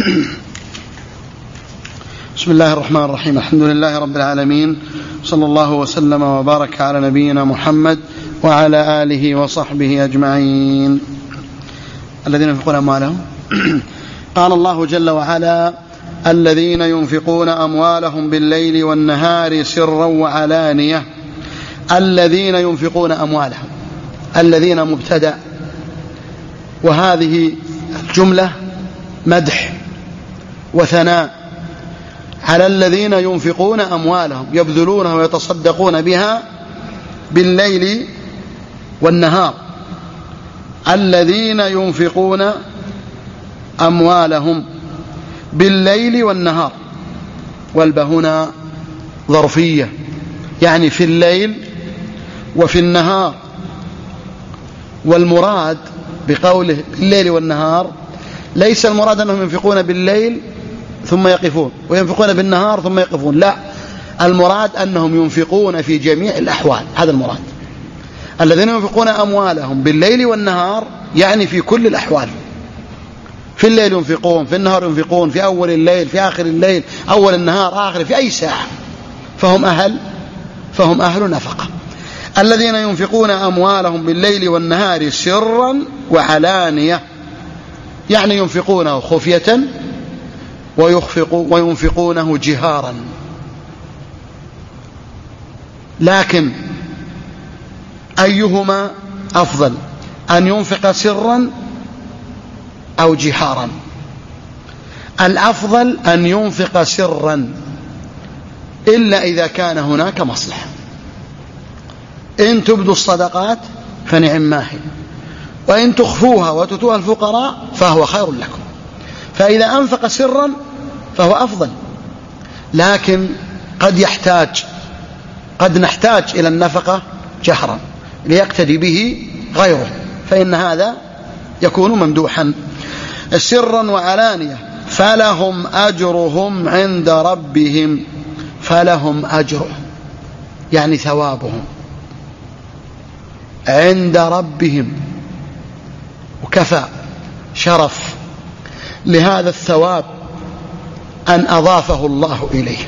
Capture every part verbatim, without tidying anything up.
بسم الله الرحمن الرحيم. الحمد لله رب العالمين، صلى الله وسلم وبارك على نبينا محمد وعلى آله وصحبه أجمعين. الذين ينفقون أموالهم قال الله جل وعلا: الذين ينفقون أموالهم بالليل والنهار سرا وعلانية. الذين ينفقون أموالهم، الذين مبتدأ، وهذه الجملة مدح وثناء على الذين ينفقون أموالهم، يبذلونها ويتصدقون بها بالليل والنهار. الذين ينفقون أموالهم بالليل والنهار، والباء هنا ظرفية، يعني في الليل وفي النهار. والمراد بقوله بالليل والنهار ليس المراد أنهم ينفقون بالليل ثم يقفون وينفقون بالنهار ثم يقفون، لا، المراد أنهم ينفقون في جميع الأحوال، هذا المراد. الذين ينفقون أموالهم بالليل والنهار يعني في كل الأحوال، في الليل ينفقون، في النهار ينفقون، في أول الليل، في آخر الليل، أول النهار، آخر، في أي ساعة، فهم أهل فهم أهل نفقة. الذين ينفقون أموالهم بالليل والنهار سرا وعلانية، يعني ينفقونه خفية وينفقونه جهارا. لكن أيهما أفضل، أن ينفق سرا أو جهارا؟ الأفضل أن ينفق سرا، إلا إذا كان هناك مصلحة. إن تبدوا الصدقات فنعم ما هي، وإن تخفوها وتؤتوها الفقراء فهو خير لكم. فإذا أنفق سرا فهو أفضل، لكن قد يحتاج قد نحتاج إلى النفقة جهرا ليقتدي به غيره، فإن هذا يكون ممدوحا. سرا وعلانية فلهم أجرهم عند ربهم، فلهم أجرهم يعني ثوابهم عند ربهم، وكفى شرف لهذا الثواب أن أضافه الله إليه،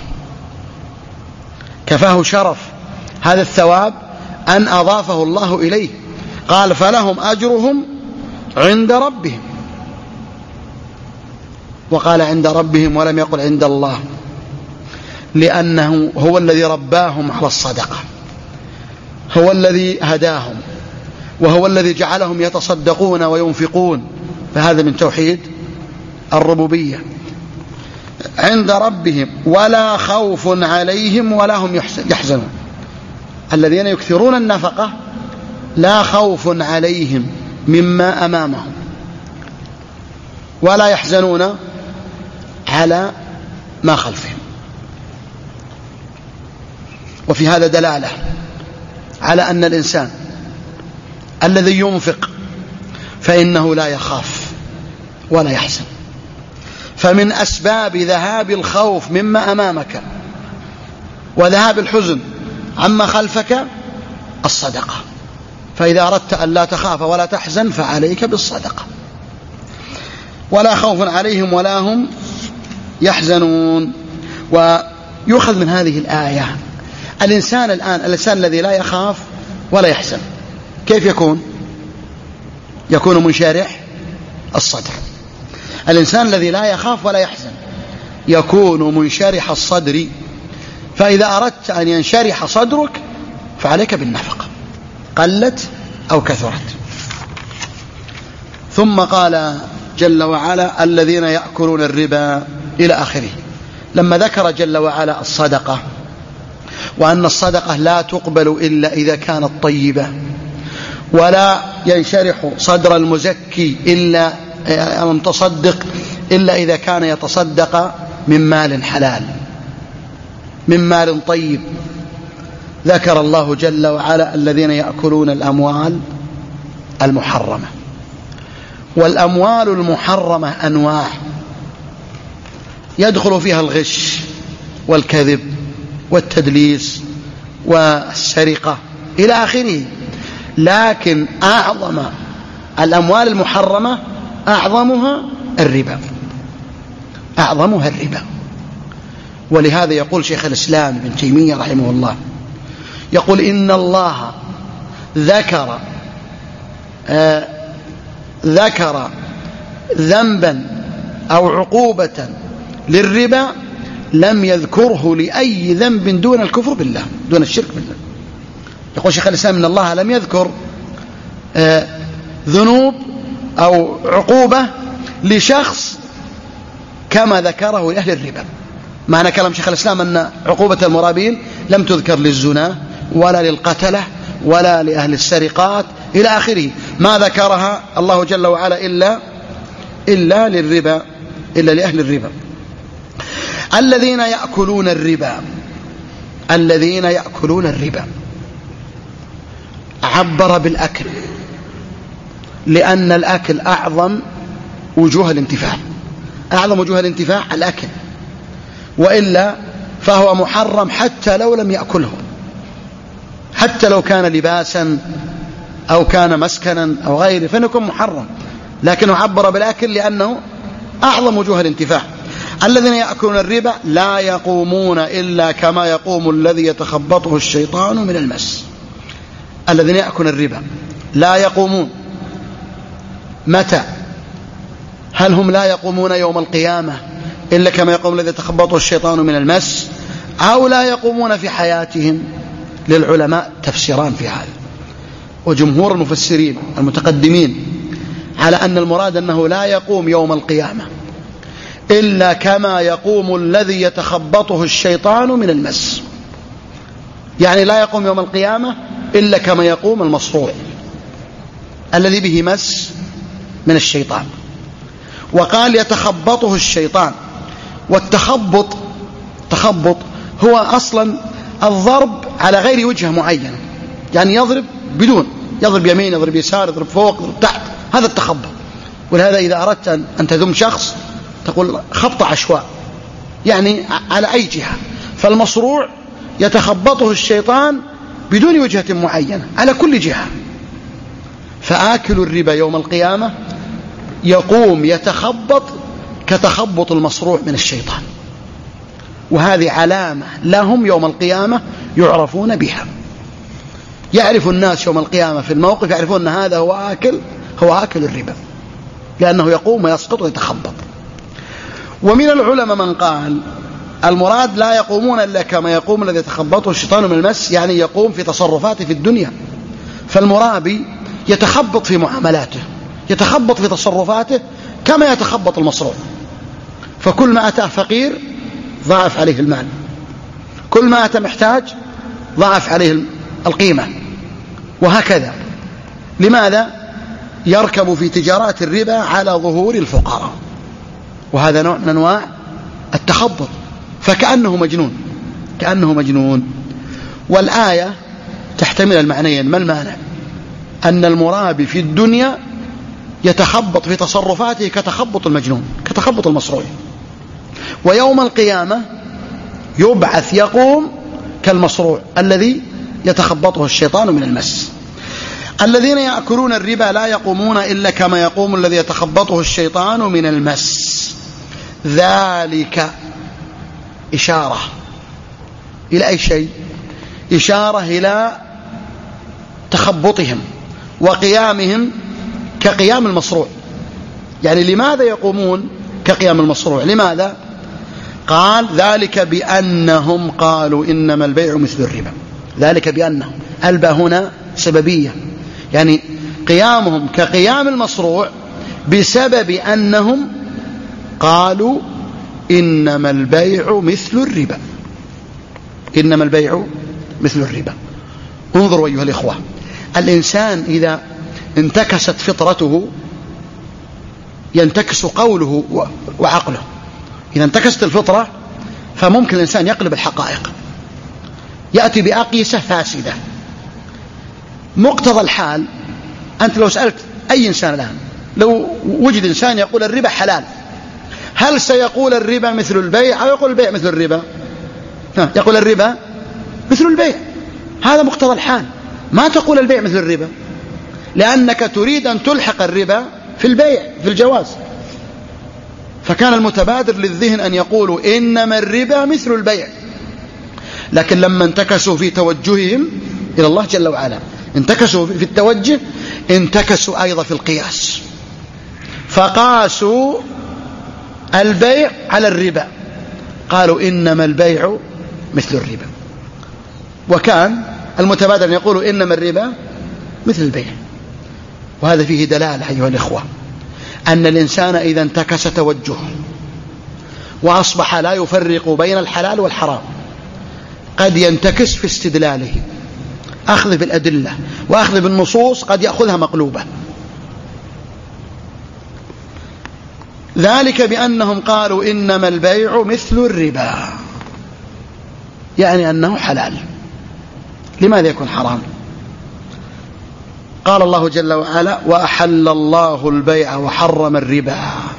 كفاه شرف هذا الثواب أن أضافه الله إليه. قال: فلهم أجرهم عند ربهم، وقال عند ربهم ولم يقل عند الله، لأنه هو الذي رباهم على الصدقة، هو الذي هداهم، وهو الذي جعلهم يتصدقون وينفقون، فهذا من توحيد الربوبية. عند ربهم ولا خوف عليهم ولا هم يحزنون. الذين يكثرون النفقة لا خوف عليهم مما أمامهم، ولا يحزنون على ما خلفهم. وفي هذا دلالة على أن الإنسان الذي ينفق فإنه لا يخاف ولا يحزن. فمن أسباب ذهاب الخوف مما أمامك وذهاب الحزن عما خلفك الصدقة. فإذا أردت أن لا تخاف ولا تحزن فعليك بالصدقة. ولا خوف عليهم ولا هم يحزنون. ويؤخذ من هذه الآية الإنسان الآن الإنسان الذي لا يخاف ولا يحزن كيف يكون؟ يكون منشرح الصدر. الإنسان الذي لا يخاف ولا يحزن يكون منشرح الصدر. فإذا أردت أن ينشرح صدرك فعليك بالنفقة قلت أو كثرت. ثم قال جل وعلا: الذين يأكلون الربا إلى آخره. لما ذكر جل وعلا الصدقة وأن الصدقة لا تقبل إلا إذا كانت طيبة، ولا ينشرح صدر المزكي إلا المتصدق إلا إذا كان يتصدق من مال حلال، من مال طيب، ذكر الله جل وعلا: الذين يأكلون الأموال المحرمة. والأموال المحرمة أنواع يدخل فيها الغش والكذب والتدليس والسرقة إلى آخره. لكن أعظم الأموال المحرمة أعظمها الربا. أعظمها الربا. ولهذا يقول شيخ الإسلام ابن تيمية رحمه الله، يقول إن الله ذكر آه ذكر ذنبا أو عقوبة للربا لم يذكره لأي ذنب دون الكفر بالله، دون الشرك بالله. يقول شيخ الإسلام إن الله لم يذكر آه ذنوب أو عقوبة لشخص كما ذكره لأهل الربا. معنى كلام شيخ الإسلام أن عقوبة المرابين لم تذكر للزنا ولا للقتلة ولا لأهل السرقات إلى آخره، ما ذكرها الله جل وعلا إلا إلا للربا، إلا لأهل الربا. الذين يأكلون الربا الذين يأكلون الربا عبر بالأكل، لأن الأكل أعظم وجوه الانتفاع، أعظم وجوه الانتفاع الأكل، وإلا فهو محرم حتى لو لم يأكله، حتى لو كان لباسا أو كان مسكنا أو غيره فإنكم محرم، لكنه عبر بالأكل لأنه أعظم وجوه الانتفاع. الذين يأكلون الربا لا يقومون إلا كما يقوم الذي يتخبطه الشيطان من المس. الذين يأكلون الربا لا يقومون متى؟ هل هم لا يقومون يوم القيامة إلا كما يقوم الذي يتخبطه الشيطان من المس، أو لا يقومون في حياتهم؟ للعلماء تفسيران في هذا، وجمهور المفسرين المتقدمين على أن المراد أنه لا يقوم يوم القيامة إلا كما يقوم الذي يتخبطه الشيطان من المس، يعني لا يقوم يوم القيامة إلا كما يقوم المصروع الذي به مس من الشيطان. وقال يتخبطه الشيطان، والتخبط تخبط هو أصلا الضرب على غير وجهة معينة، يعني يضرب بدون، يضرب يمين يضرب يسار يضرب فوق يضرب تحت، هذا التخبط. ولهذا إذا أردت أن تذم شخص تقول خبط عشواء، يعني على أي جهة. فالمصروع يتخبطه الشيطان بدون وجهة معينة على كل جهة. فآكل الربا يوم القيامة يقوم يتخبط كتخبط المصروع من الشيطان، وهذه علامة لهم يوم القيامة يعرفون بها. يعرف الناس يوم القيامة في الموقف يعرفون أن هذا هو آكل هو آكل الربا، لأنه يقوم ويسقط ويتخبط. ومن العلماء من قال المراد لا يقومون إلا كما يقوم الذي يتخبطه الشيطان من المس، يعني يقوم في تصرفاته في الدنيا. فالمرابي يتخبط في معاملاته، يتخبط في تصرفاته كما يتخبط المصروع. فكل ما أتاه فقير ضاعف عليه المال، كل ما أتى محتاج ضاعف عليه القيمة، وهكذا. لماذا؟ يركب في تجارات الربا على ظهور الفقراء، وهذا نوع من أنواع التخبط، فكأنه مجنون كأنه مجنون. والآية تحتمل المعنيين. ما المانع؟ أن المرابي في الدنيا يتخبط في تصرفاته كتخبط المجنون، كتخبط المصروع، ويوم القيامة يبعث يقوم كالمصروع الذي يتخبطه الشيطان من المس. الذين يأكلون الربا لا يقومون إلا كما يقوم الذي يتخبطه الشيطان من المس. ذلك إشارة إلى أي شيء؟ إشارة إلى تخبطهم وقيامهم كقيام المصروع. يعني لماذا يقومون كقيام المصروع؟ لماذا؟ قال ذلك بأنهم قالوا إنما البيع مثل الربا. ذلك بأنهم، الباء هنا سببية، يعني قيامهم كقيام المصروع بسبب أنهم قالوا إنما البيع مثل الربا. إنما البيع مثل الربا. انظروا أيها الإخوة، الإنسان إذا انتكست فطرته ينتكس قوله وعقله. إذا انتكست الفطرة فممكن الإنسان يقلب الحقائق، يأتي بأقيسة فاسدة. مقتضى الحال، أنت لو سألت أي إنسان الآن، لو وجد إنسان يقول الربا حلال، هل سيقول الربا مثل البيع أو يقول البيع مثل الربا؟ يقول الربا مثل البيع، هذا مقتضى الحال. ما تقول البيع مثل الربا، لأنك تريد أن تلحق الربا في البيع في الجواز. فكان المتبادر للذهن أن يقولوا إنما الربا مثل البيع، لكن لما انتكسوا في توجههم إلى الله جل وعلا، انتكسوا في التوجه، انتكسوا أيضا في القياس، فقاسوا البيع على الربا، قالوا إنما البيع مثل الربا. وكان المتبادر أن يقولوا إنما الربا مثل البيع. وهذا فيه دلالة أيها الإخوة أن الإنسان إذا انتكس توجهه وأصبح لا يفرق بين الحلال والحرام قد ينتكس في استدلاله، أخذ بالأدلة وأخذ بالنصوص قد يأخذها مقلوبة. ذلك بأنهم قالوا إنما البيع مثل الربا، يعني أنه حلال. لماذا يكون حرام؟ قال الله جل وعلا: وأحل الله البيع وحرم الربا.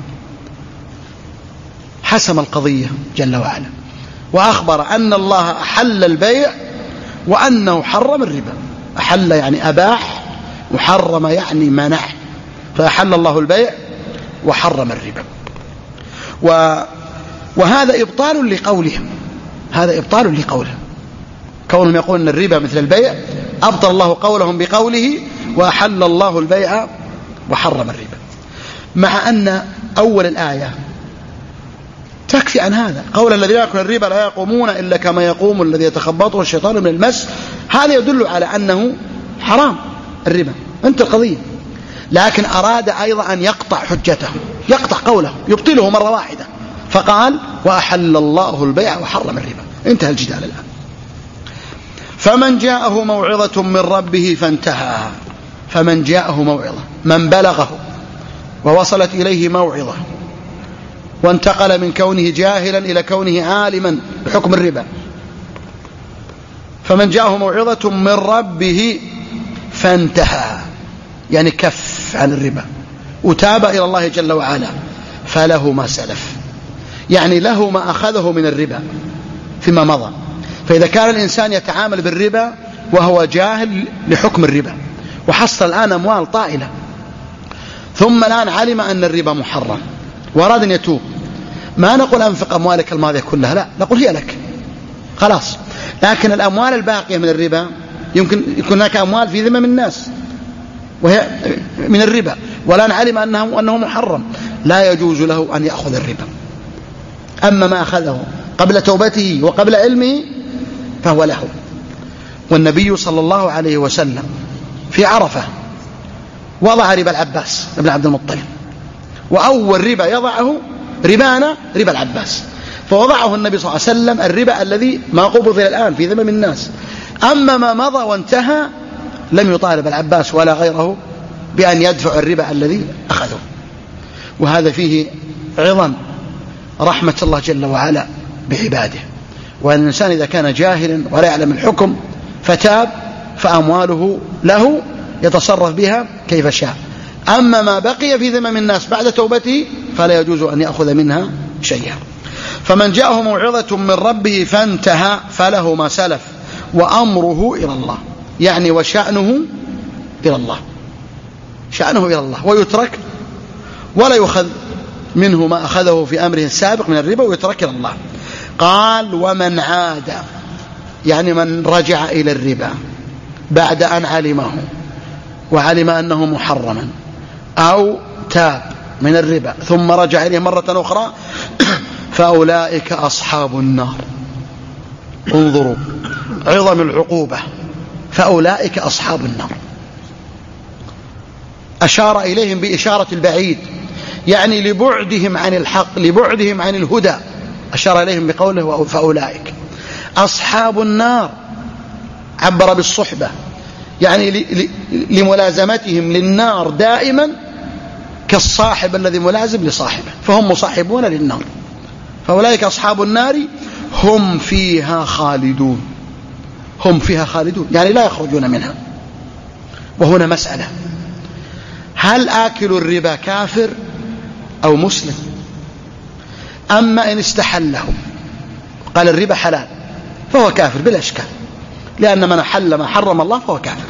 حسم القضية جل وعلا وأخبر أن الله أحل البيع وأنه حرم الربا. أحل يعني أباح، وحرم يعني منع، فأحل الله البيع وحرم الربا. و... وهذا إبطال لقولهم، هذا إبطال لقولهم، كونهم يقولون أن الربا مثل البيع، أبطل الله قولهم بقوله وأحل الله البيع وحرم الربا، مع أن أول الآية تكفي عن هذا. قول الذين يأكلون الربا لا يقومون إلا كما يقوم الذي يتخبطه الشيطان من المس، هذا يدل على أنه حرام الربا، انت القضية. لكن أراد أيضا أن يقطع حجته، يقطع قوله، يبطله مرة واحدة، فقال وأحل الله البيع وحرم الربا. انتهى الجدال الآن. فمن جاءه موعظة من ربه فانتهى. فمن جاءه موعظة، من بلغه ووصلت إليه موعظة وانتقل من كونه جاهلا إلى كونه عالما بحكم الربا، فمن جاءه موعظة من ربه فانتهى، يعني كف عن الربا وتاب إلى الله جل وعلا، فله ما سلف، يعني له ما أخذه من الربا فيما مضى. فإذا كان الإنسان يتعامل بالربا وهو جاهل لحكم الربا وحصل الآن أموال طائلة، ثم الآن علم أن الربا محرم وأراد أن يتوب، ما نقول أنفق أموالك الماضية كلها، لا، نقول هي لك خلاص. لكن الأموال الباقية من الربا يمكن يكون هناك أموال في ذمم الناس وهي من الربا، والآن علم أنه, أنه محرم، لا يجوز له أن يأخذ الربا. أما ما أخذه قبل توبته وقبل علمه فهو له. والنبي صلى الله عليه وسلم في عرفة وضع ربا العباس ابن عبد المطلب، وأول ربا يضعه ربانا ربا العباس، فوضعه النبي صلى الله عليه وسلم الربا الذي ما قبض إلى الآن في ذمم الناس. أما ما مضى وانتهى لم يطالب العباس ولا غيره بأن يدفع الربا الذي أخذه. وهذا فيه عظم رحمة الله جل وعلا بعباده، وأن الإنسان إذا كان جاهلا ولا يعلم الحكم فتاب فأمواله له يتصرف بها كيف شاء. أما ما بقي في ذمم الناس بعد توبته فلا يجوز أن يأخذ منها شيئا. فمن جاءه موعظة من ربه فانتهى فله ما سلف وأمره إلى الله، يعني وشأنه إلى الله، شأنه إلى الله، ويترك ولا يؤخذ منه ما أخذه في أمره السابق من الربا ويترك إلى الله. قال ومن عاد، يعني من رجع إلى الربا بعد أن علمه وعلم أنه محرما، أو تاب من الربا ثم رجع إليه مرة أخرى، فأولئك أصحاب النار. انظروا عظم العقوبة، فأولئك أصحاب النار. أشار إليهم بإشارة البعيد، يعني لبعدهم عن الحق، لبعدهم عن الهدى، أشار إليهم بقوله فأولئك أصحاب النار. عبر بالصحبة، يعني لملازمتهم للنار دائما كالصاحب الذي ملازم لصاحبه، فهم مصاحبون للنار. فأولئك أصحاب النار هم فيها خالدون، هم فيها خالدون يعني لا يخرجون منها. وهنا مسألة، هل آكل الربا كافر أو مسلم؟ أما إن استحله قال الربا حلال فهو كافر بلا إشكال، لأن من حل ما حرم الله فهو كافر.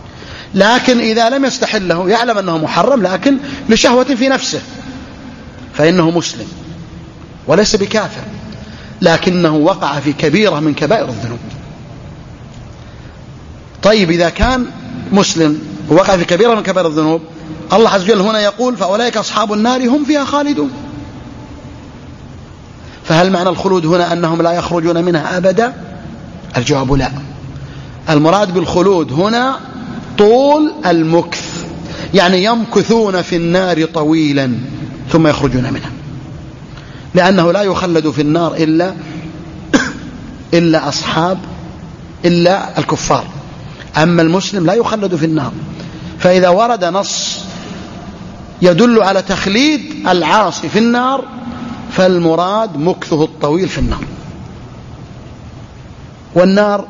لكن إذا لم يستحله، يعلم أنه محرم لكن لشهوة في نفسه، فإنه مسلم وليس بكافر، لكنه وقع في كبيرة من كبائر الذنوب. طيب إذا كان مسلم ووقع في كبيرة من كبائر الذنوب، الله عز وجل هنا يقول فأولئك أصحاب النار هم فيها خالدون. فهل معنى الخلود هنا أنهم لا يخرجون منها أبدا؟ الجواب لا. المراد بالخلود هنا طول المكث، يعني يمكثون في النار طويلا ثم يخرجون منها، لأنه لا يخلد في النار إلا إلا أصحاب إلا الكفار، أما المسلم لا يخلد في النار. فإذا ورد نص يدل على تخليد العاصي في النار فالمراد مكثه الطويل في النار. والنار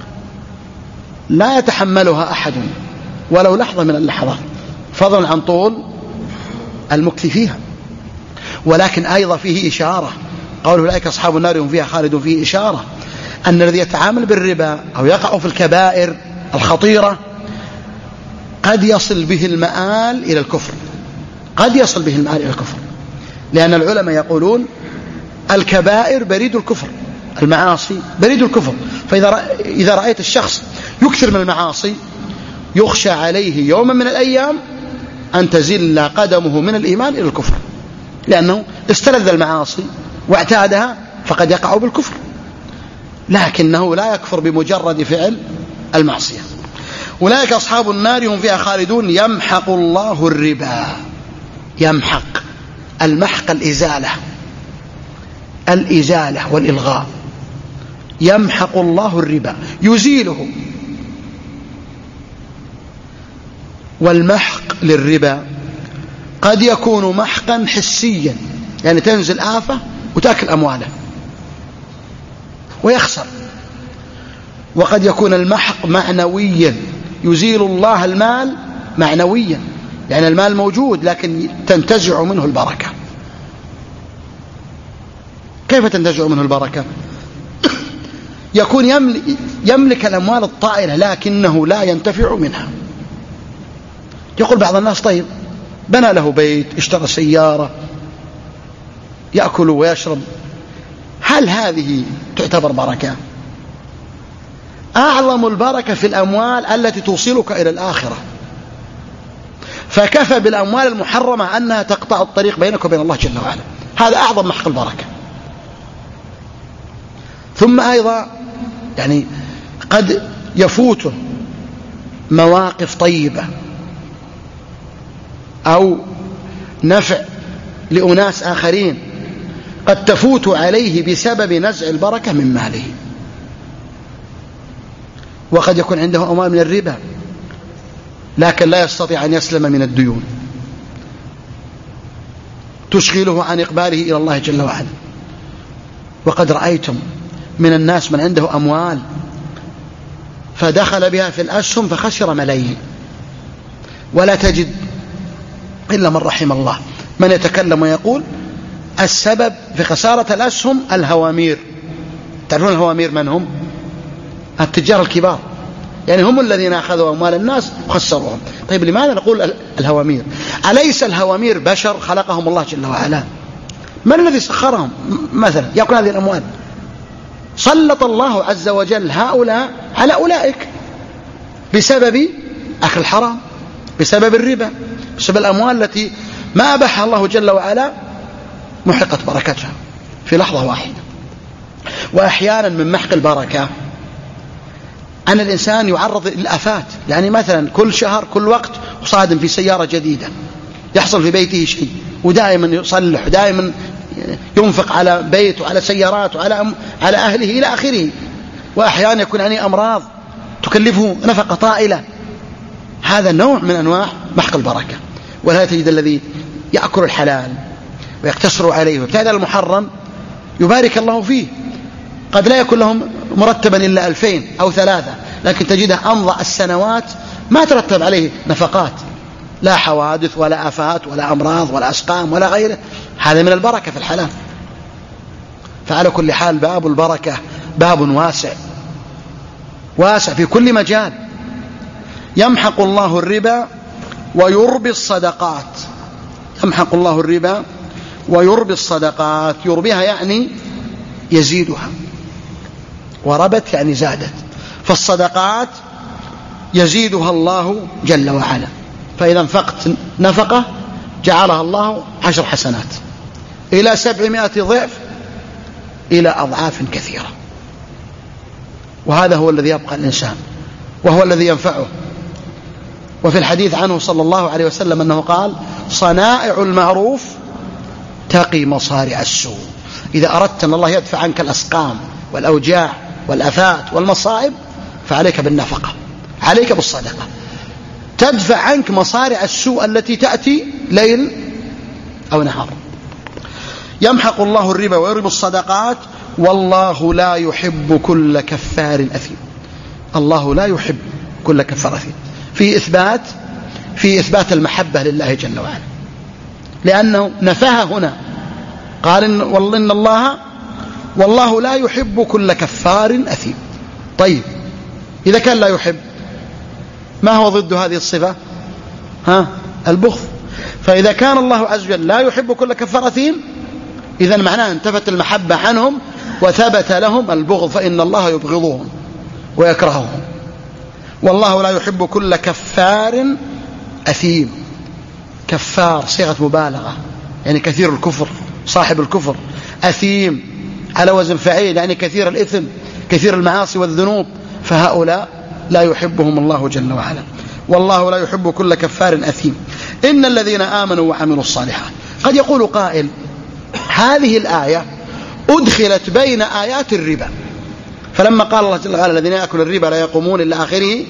لا يتحملها أحد ولو لحظة من اللحظات، فضلا عن طول المكث فيها. ولكن أيضا فيه إشارة، قوله أولئك أصحاب النار هم فيها خالدون، فيه إشارة أن الذي يتعامل بالربا أو يقع في الكبائر الخطيرة قد يصل به المآل إلى الكفر، قد يصل به المآل إلى الكفر، لأن العلماء يقولون الكبائر بريد الكفر، المعاصي بريد الكفر. فإذا إذا رأيت الشخص يكثر من المعاصي يخشى عليه يوما من الأيام أن تزل قدمه من الإيمان إلى الكفر، لأنه استلذ المعاصي واعتادها فقد يقع بالكفر، لكنه لا يكفر بمجرد فعل المعصية. أولئك أصحاب النار هم فيها خالدون يمحق الله الربا. يمحق، المحق الإزالة، الإزالة والإلغاء. يمحق الله الربا، يزيله. والمحق للربا قد يكون محقا حسيا، يعني تنزل آفة وتأكل أمواله ويخسر. وقد يكون المحق معنويا، يزيل الله المال معنويا، يعني المال موجود لكن تنتزع منه البركة. كيف تنتزع منه البركة؟ يكون يملك, يملك الأموال الطائلة لكنه لا ينتفع منها. يقول بعض الناس طيب بنى له بيت، اشترى سيارة، يأكل ويشرب، هل هذه تعتبر بركة؟ أعظم البركة في الأموال التي توصلك إلى الآخرة، فكفى بالأموال المحرمة أنها تقطع الطريق بينك وبين الله جل وعلا، هذا أعظم محق البركة. ثم أيضا يعني قد يفوته مواقف طيبة أو نفع لأناس آخرين قد تفوت عليه بسبب نزع البركة من ماله. وقد يكون عنده أموال من الربا لكن لا يستطيع أن يسلم من الديون تشغله عن إقباله إلى الله جل وعلا. وقد رأيتم من الناس من عنده أموال فدخل بها في الأسهم فخسر ملايين، ولا تجد إلا من رحم الله من يتكلم ويقول السبب في خسارة الأسهم الهوامير. تعرفون الهوامير من هم؟ التجار الكبار، يعني هم الذين أخذوا أموال الناس وخسروهم. طيب لماذا نقول الهوامير؟ أليس الهوامير بشر خلقهم الله جل وعلا؟ من الذي سخرهم مثلا يأكل هذه الأموال؟ سلط الله عز وجل هؤلاء على أولئك بسبب أكل الحرام، بسبب الربا، بسبب الأموال التي ما أباحها الله جل وعلا محقت بركتها في لحظة واحدة. وأحيانا من محق البركة أن الإنسان يعرض للآفات، يعني مثلا كل شهر كل وقت صادم في سيارة جديدة، يحصل في بيته شيء ودائما يصلح ودائما ينفق على بيت وعلى سيارات وعلى أم على أهله إلى آخره. وأحيانا يكون عنده أمراض تكلفه نفقة طائلة، هذا نوع من أنواع محق البركة. ولا تجد الذي يأكل الحلال ويقتصر عليه ويبتعد عن المحرم يبارك الله فيه، قد لا يكون لهم مرتبا إلا ألفين أو ثلاثة، لكن تجده أمضى السنوات ما ترتب عليه نفقات، لا حوادث ولا آفات ولا أمراض ولا أسقام ولا غيره. هذا من البركة في الحلال. فعلى كل حال باب البركة باب واسع واسع في كل مجال. يمحق الله الربا ويربي الصدقات. يمحق الله الربا ويربي الصدقات. يربيها يعني يزيدها، وربت يعني زادت، فالصدقات يزيدها الله جل وعلا. فإذا انفقت نفقة جعلها الله عشر حسنات إلى سبعمائة ضعف إلى أضعاف كثيرة. وهذا هو الذي يبقى الإنسان وهو الذي ينفعه. وفي الحديث عنه صلى الله عليه وسلم أنه قال: صنائع المعروف تقي مصارع السوء. إذا أردت أن الله يدفع عنك الأسقام والأوجاع والآفات والمصائب فعليك بالنفقة، عليك بالصدقة، تدفع عنك مصارع السوء التي تأتي ليل أو نهار. يمحق الله الربا ويربي الصدقات والله لا يحب كل كفار أثيم. الله لا يحب كل كفار أثيم. في إثبات في إثبات المحبة لله جل وعلا، لأنه نفاها هنا قال إن والله إن الله والله لا يحب كل كفار أثيم. طيب إذا كان لا يحب ما هو ضد هذه الصفة؟ ها البغض. فإذا كان الله عز وجل لا يحب كل كفار أثيم إذا معناه انتفت المحبة عنهم وثبت لهم البغض، فإن الله يبغضهم ويكرههم. والله لا يحب كل كفار أثيم. كفار صيغة مبالغة يعني كثير الكفر، صاحب الكفر. أثيم على وزن فعيل يعني كثير الإثم، كثير المعاصي والذنوب. فهؤلاء لا يحبهم الله جل وعلا. والله لا يحب كل كفار أثيم. إن الذين آمنوا وعملوا الصالحات. قد يقول قائل: هذه الآية أدخلت بين آيات الربا، فلما قال الله جل وعلا: الذين يأكلون الربا لا يقومون إلى آخره،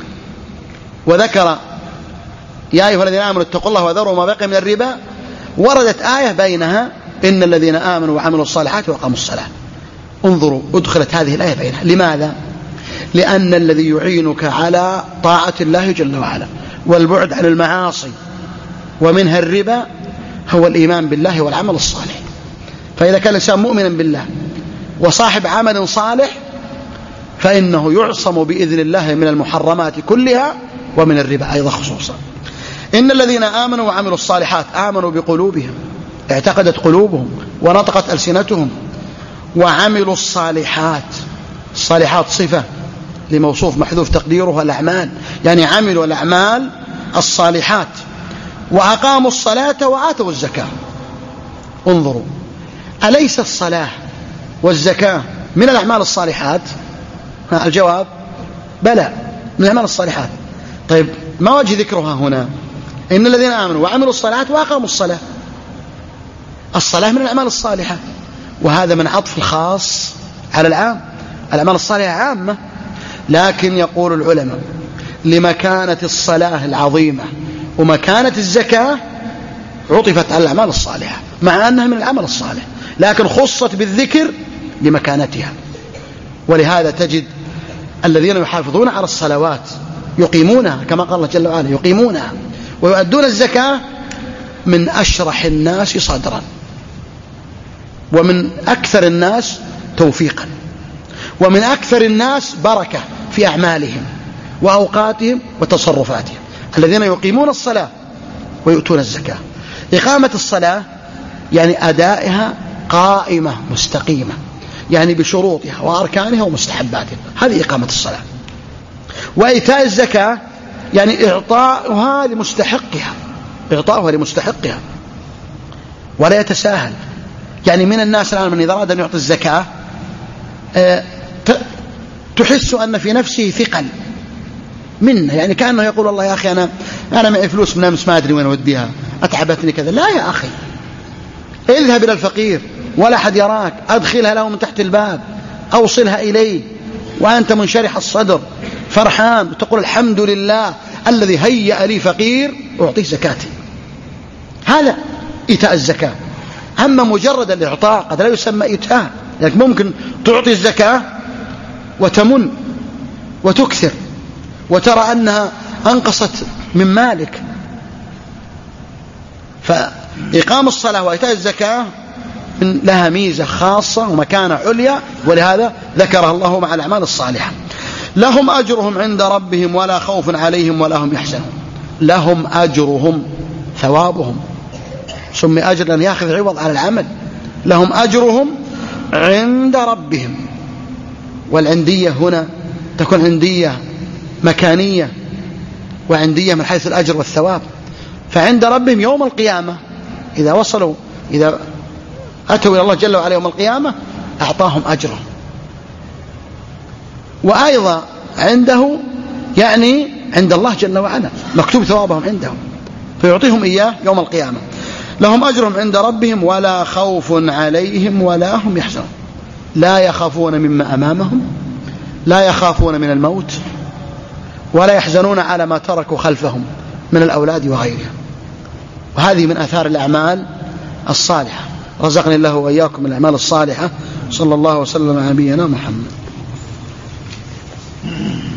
وذكر يا أيها الذين آمنوا اتقوا الله وذروا ما بقي من الربا، وردت آية بينها: إن الذين آمنوا وعملوا الصالحات وأقاموا الصلاة. انظروا، أدخلت هذه الآية بينها. لماذا؟ لأن الذي يعينك على طاعة الله جل وعلا والبعد عن المعاصي ومنها الربا هو الإيمان بالله والعمل الصالح. فإذا كان الإنسان مؤمنا بالله وصاحب عمل صالح فإنه يعصم بإذن الله من المحرمات كلها ومن الربا أيضا خصوصا. إن الذين آمنوا وعملوا الصالحات آمنوا بقلوبهم، اعتقدت قلوبهم ونطقت ألسنتهم، وعملوا الصالحات. الصالحات صفة لموصوف محذوف تقديرها الأعمال، يعني عملوا الأعمال الصالحات، وأقاموا الصلاة وآتوا الزكاة. انظروا، أليس الصلاة والزكاة من الأعمال الصالحات؟ الجواب بلى، من الأعمال الصالحات. طيب ما وجه ذكرها هنا؟ إن الذين آمنوا وعملوا الصلاة وأقاموا الصلاة. الصلاة من الأعمال الصالحة، وهذا من عطف الخاص على العام. الأعمال الصالحة عامة، لكن يقول العلماء لمكانة الصلاة العظيمة ومكانة الزكاة عطفت على الأعمال الصالحة مع أنها من العمل الصالح، لكن خصت بالذكر لمكانتها. ولهذا تجد الذين يحافظون على الصلوات يقيمونها كما قال الله جل وعلا، يقيمونها ويؤدون الزكاة من أشرح الناس صدرا ومن أكثر الناس توفيقا ومن أكثر الناس بركة في أعمالهم وأوقاتهم وتصرفاتهم. الذين يقيمون الصلاة ويؤتون الزكاة. إقامة الصلاة يعني أدائها قائمة مستقيمة، يعني بشروطها وأركانها ومستحباتها، هذه إقامة الصلاة. وإيتاء الزكاة يعني إعطاؤها لمستحقها، إعطاؤها لمستحقها ولا يتساهل. يعني من الناس الآن من إذا أراد أن يعطي الزكاة تحس أن في نفسه ثقل منه، يعني كأنه يقول الله يا أخي أنا أنا معي فلوس من أمس ما أدري وين أوديها، أتعبتني كذا. لا يا أخي، اذهب إلى الفقير ولا أحد يراك، أدخلها له من تحت الباب، أوصلها إليه وأنت منشرح الصدر فرحان، تقول الحمد لله الذي هيأ لي فقير أعطيه زكاتي. هذا إيتاء الزكاة. أما مجرد الإعطاء قد لا يسمى إيتاء، لكن ممكن تعطي الزكاة وتمن وتكثر وترى أنها أنقصت من مالك. فإقام الصلاة وإيتاء الزكاة لها ميزة خاصة ومكانة عليا، ولهذا ذكرها الله مع الأعمال الصالحة. لهم أجرهم عند ربهم ولا خوف عليهم ولا هم يحزنون. لهم أجرهم، ثوابهم سمي أجر لأن يأخذ عوض على العمل. لهم أجرهم عند ربهم، والعندية هنا تكون عندية مكانية وعندية من حيث الأجر والثواب. فعند ربهم يوم القيامة إذا وصلوا إذا أتوا إلى الله جل وعلا يوم القيامة أعطاهم أجرهم. وأيضا عنده يعني عند الله جل وعلا مكتوب ثوابهم عنده فيعطيهم إياه يوم القيامة. لهم أجرهم عند ربهم ولا خوف عليهم ولا هم يحزنون. لا يخافون مما أمامهم، لا يخافون من الموت، ولا يحزنون على ما تركوا خلفهم من الأولاد وغيرها. وهذه من آثار الأعمال الصالحة. رزقني الله وإياكم الأعمال الصالحة. صلى الله وسلم على نبينا محمد.